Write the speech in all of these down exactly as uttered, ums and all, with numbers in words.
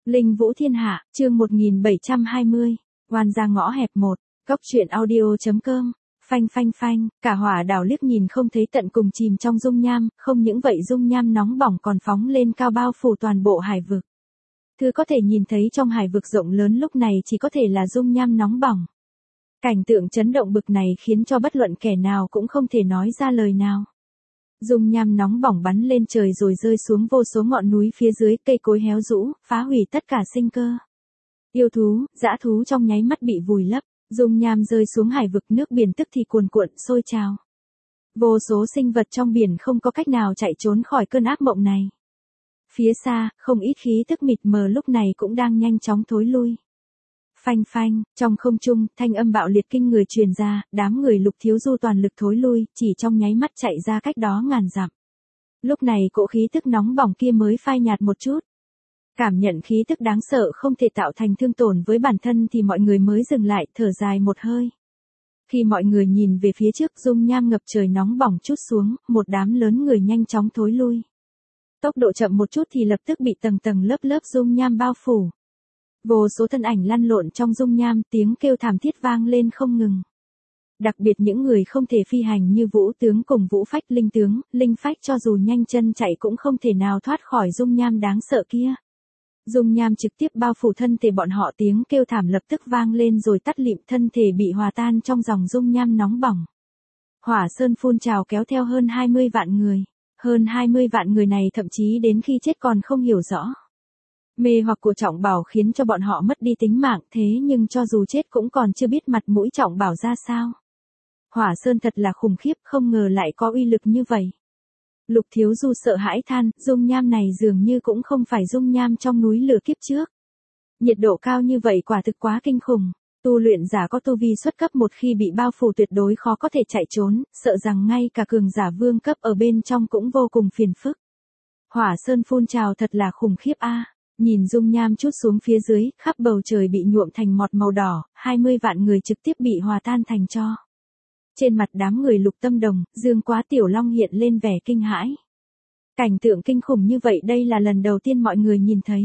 Linh Vũ Thiên Hạ, chương một nghìn bảy trăm hai mươi, oan ra ngõ hẹp một, cốc truyện audio.com, phanh phanh phanh, cả hỏa đảo liếc nhìn không thấy tận cùng chìm trong dung nham, không những vậy dung nham nóng bỏng còn phóng lên cao bao phủ toàn bộ hải vực. Thứ có thể nhìn thấy trong hải vực rộng lớn lúc này chỉ có thể là dung nham nóng bỏng. Cảnh tượng chấn động bực này khiến cho bất luận kẻ nào cũng không thể nói ra lời nào. Dung nham nóng bỏng bắn lên trời rồi rơi xuống vô số ngọn núi phía dưới, cây cối héo rũ, phá hủy tất cả sinh cơ. Yêu thú, dã thú trong nháy mắt bị vùi lấp, dung nham rơi xuống hải vực, nước biển tức thì cuồn cuộn sôi trào. Vô số sinh vật trong biển không có cách nào chạy trốn khỏi cơn ác mộng này. Phía xa, không ít khí tức mịt mờ lúc này cũng đang nhanh chóng thối lui. Phanh phanh, trong không trung, thanh âm bạo liệt kinh người truyền ra, đám người Lục Thiếu Du toàn lực thối lui, chỉ trong nháy mắt chạy ra cách đó ngàn dặm. Lúc này cỗ khí tức nóng bỏng kia mới phai nhạt một chút. Cảm nhận khí tức đáng sợ không thể tạo thành thương tổn với bản thân thì mọi người mới dừng lại, thở dài một hơi. Khi mọi người nhìn về phía trước, dung nham ngập trời nóng bỏng chút xuống, một đám lớn người nhanh chóng thối lui. Tốc độ chậm một chút thì lập tức bị tầng tầng lớp lớp dung nham bao phủ. Vô số thân ảnh lăn lộn trong dung nham, tiếng kêu thảm thiết vang lên không ngừng. Đặc biệt những người không thể phi hành như Vũ tướng cùng Vũ Phách, Linh tướng, Linh Phách cho dù nhanh chân chạy cũng không thể nào thoát khỏi dung nham đáng sợ kia. Dung nham trực tiếp bao phủ thân thể bọn họ, tiếng kêu thảm lập tức vang lên rồi tắt lịm, thân thể bị hòa tan trong dòng dung nham nóng bỏng. Hỏa sơn phun trào kéo theo hơn hai mươi vạn người. Hơn hai mươi vạn người này thậm chí đến khi chết còn không hiểu rõ. Mê hoặc của Trọng Bảo khiến cho bọn họ mất đi tính mạng, thế nhưng cho dù chết cũng còn chưa biết mặt mũi Trọng Bảo ra sao. Hỏa sơn thật là khủng khiếp, không ngờ lại có uy lực như vậy. Lục Thiếu Du sợ hãi than, dung nham này dường như cũng không phải dung nham trong núi lửa kiếp trước. Nhiệt độ cao như vậy quả thực quá kinh khủng. Tu luyện giả có tu vi xuất cấp một khi bị bao phủ tuyệt đối khó có thể chạy trốn, sợ rằng ngay cả cường giả vương cấp ở bên trong cũng vô cùng phiền phức. Hỏa sơn phun trào thật là khủng khiếp a. Nhìn dung nham chút xuống phía dưới, khắp bầu trời bị nhuộm thành mọt màu đỏ, hai mươi vạn người trực tiếp bị hòa tan thành tro. Trên mặt đám người Lục Tâm Đồng, Dương Quá Tiểu Long hiện lên vẻ kinh hãi. Cảnh tượng kinh khủng như vậy đây là lần đầu tiên mọi người nhìn thấy.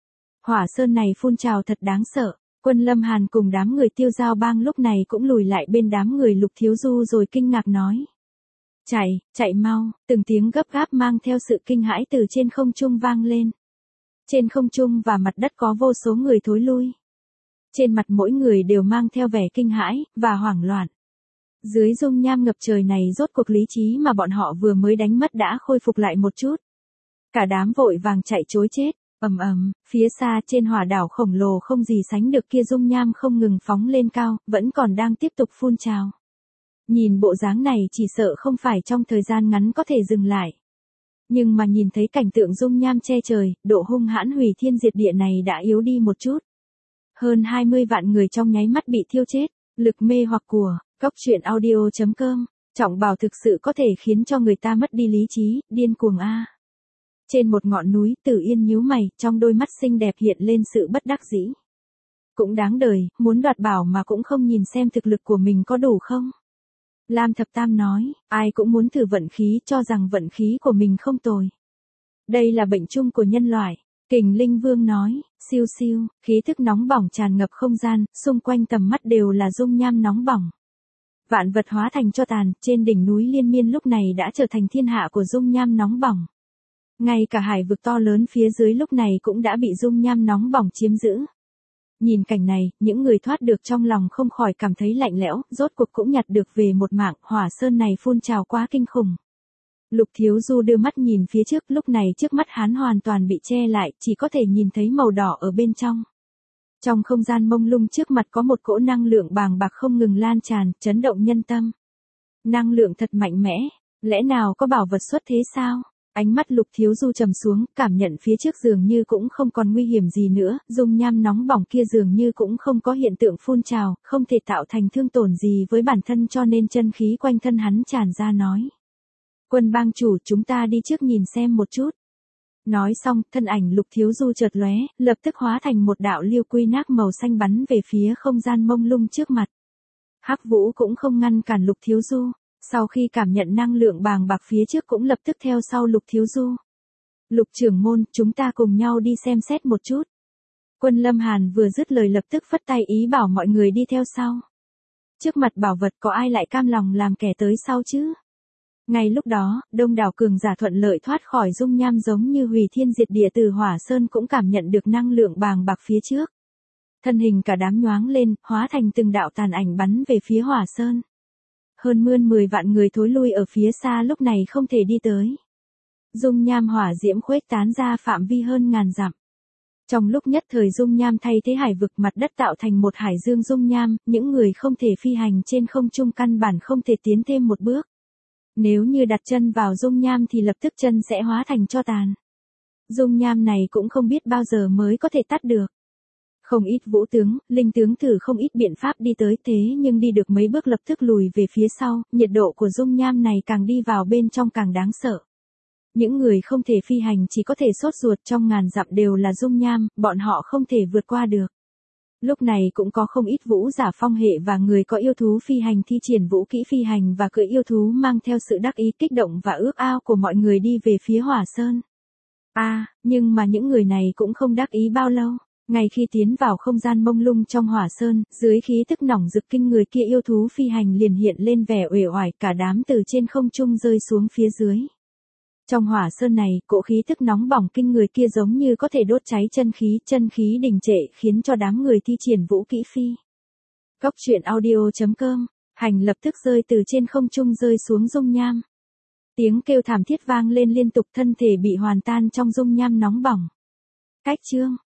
Hỏa sơn này phun trào thật đáng sợ. Quân Lâm Hàn cùng đám người Tiêu Giao Bang lúc này cũng lùi lại bên đám người Lục Thiếu Du rồi kinh ngạc nói. Chạy, chạy mau, từng tiếng gấp gáp mang theo sự kinh hãi từ trên không trung vang lên. Trên không trung và mặt đất có vô số người thối lui. Trên mặt mỗi người đều mang theo vẻ kinh hãi và hoảng loạn. Dưới dung nham ngập trời này rốt cuộc lý trí mà bọn họ vừa mới đánh mất đã khôi phục lại một chút. Cả đám vội vàng chạy trối chết. Ầm ầm, phía xa trên hỏa đảo khổng lồ không gì sánh được kia dung nham không ngừng phóng lên cao, vẫn còn đang tiếp tục phun trào. Nhìn bộ dáng này chỉ sợ không phải trong thời gian ngắn có thể dừng lại. Nhưng mà nhìn thấy cảnh tượng dung nham che trời, độ hung hãn hủy thiên diệt địa này đã yếu đi một chút. Hơn hai mươi vạn người trong nháy mắt bị thiêu chết, lực mê hoặc của cốc truyện audio.com, Trọng Bảo thực sự có thể khiến cho người ta mất đi lý trí, điên cuồng a. Trên một ngọn núi, Tử Yên nhíu mày, trong đôi mắt xinh đẹp hiện lên sự bất đắc dĩ. Cũng đáng đời, muốn đoạt bảo mà cũng không nhìn xem thực lực của mình có đủ không. Lam Thập Tam nói, ai cũng muốn thử vận khí, cho rằng vận khí của mình không tồi. Đây là bệnh chung của nhân loại. Kình Linh Vương nói, siêu siêu, khí thức nóng bỏng tràn ngập không gian, xung quanh tầm mắt đều là dung nham nóng bỏng. Vạn vật hóa thành tro tàn, trên đỉnh núi Liên Miên lúc này đã trở thành thiên hạ của dung nham nóng bỏng. Ngay cả hải vực to lớn phía dưới lúc này cũng đã bị dung nham nóng bỏng chiếm giữ. Nhìn cảnh này, những người thoát được trong lòng không khỏi cảm thấy lạnh lẽo, rốt cuộc cũng nhặt được về một mạng, hỏa sơn này phun trào quá kinh khủng. Lục Thiếu Du đưa mắt nhìn phía trước, lúc này trước mắt hắn hoàn toàn bị che lại, chỉ có thể nhìn thấy màu đỏ ở bên trong. Trong không gian mông lung trước mặt có một cỗ năng lượng bàng bạc không ngừng lan tràn, chấn động nhân tâm. Năng lượng thật mạnh mẽ, lẽ nào có bảo vật xuất thế sao? Ánh mắt Lục Thiếu Du trầm xuống, cảm nhận phía trước dường như cũng không còn nguy hiểm gì nữa, dung nham nóng bỏng kia dường như cũng không có hiện tượng phun trào, không thể tạo thành thương tổn gì với bản thân cho nên chân khí quanh thân hắn tràn ra nói. Quân Bang chủ, chúng ta đi trước nhìn xem một chút. Nói xong, thân ảnh Lục Thiếu Du chợt lóe, lập tức hóa thành một đạo liêu quy nác màu xanh bắn về phía không gian mông lung trước mặt. Hắc Vũ cũng không ngăn cản Lục Thiếu Du. Sau khi cảm nhận năng lượng bàng bạc phía trước cũng lập tức theo sau Lục Thiếu Du. Lục trưởng môn, chúng ta cùng nhau đi xem xét một chút. Quân Lâm Hàn vừa dứt lời lập tức phất tay ý bảo mọi người đi theo sau. Trước mặt bảo vật có ai lại cam lòng làm kẻ tới sau chứ? Ngay lúc đó, đông đảo cường giả thuận lợi thoát khỏi dung nham giống như hủy thiên diệt địa từ Hỏa Sơn cũng cảm nhận được năng lượng bàng bạc phía trước. Thân hình cả đám nhoáng lên, hóa thành từng đạo tàn ảnh bắn về phía Hỏa Sơn. Hơn mươn mười vạn người thối lui ở phía xa lúc này không thể đi tới. Dung nham hỏa diễm khuếch tán ra phạm vi hơn ngàn dặm. Trong lúc nhất thời dung nham thay thế hải vực, mặt đất tạo thành một hải dương dung nham, những người không thể phi hành trên không trung căn bản không thể tiến thêm một bước. Nếu như đặt chân vào dung nham thì lập tức chân sẽ hóa thành tro tàn. Dung nham này cũng không biết bao giờ mới có thể tắt được. Không ít vũ tướng, linh tướng thử không ít biện pháp đi tới, thế nhưng đi được mấy bước lập tức lùi về phía sau, nhiệt độ của dung nham này càng đi vào bên trong càng đáng sợ. Những người không thể phi hành chỉ có thể sốt ruột, trong ngàn dặm đều là dung nham, bọn họ không thể vượt qua được. Lúc này cũng có không ít vũ giả phong hệ và người có yêu thú phi hành thi triển vũ kỹ phi hành và cưỡi yêu thú mang theo sự đắc ý, kích động và ước ao của mọi người đi về phía Hỏa Sơn. À, nhưng mà những người này cũng không đắc ý bao lâu. Ngay khi tiến vào không gian mông lung trong Hỏa Sơn, dưới khí tức nỏng rực kinh người kia yêu thú phi hành liền hiện lên vẻ uể oải, cả đám từ trên không trung rơi xuống phía dưới. Trong Hỏa Sơn này, cỗ khí tức nóng bỏng kinh người kia giống như có thể đốt cháy chân khí, chân khí đình trệ khiến cho đám người thi triển vũ kỹ phi. Cốc truyện audio chấm com, hành lập tức rơi từ trên không trung rơi xuống dung nham. Tiếng kêu thảm thiết vang lên liên tục, thân thể bị hoàn tan trong dung nham nóng bỏng. Cách chương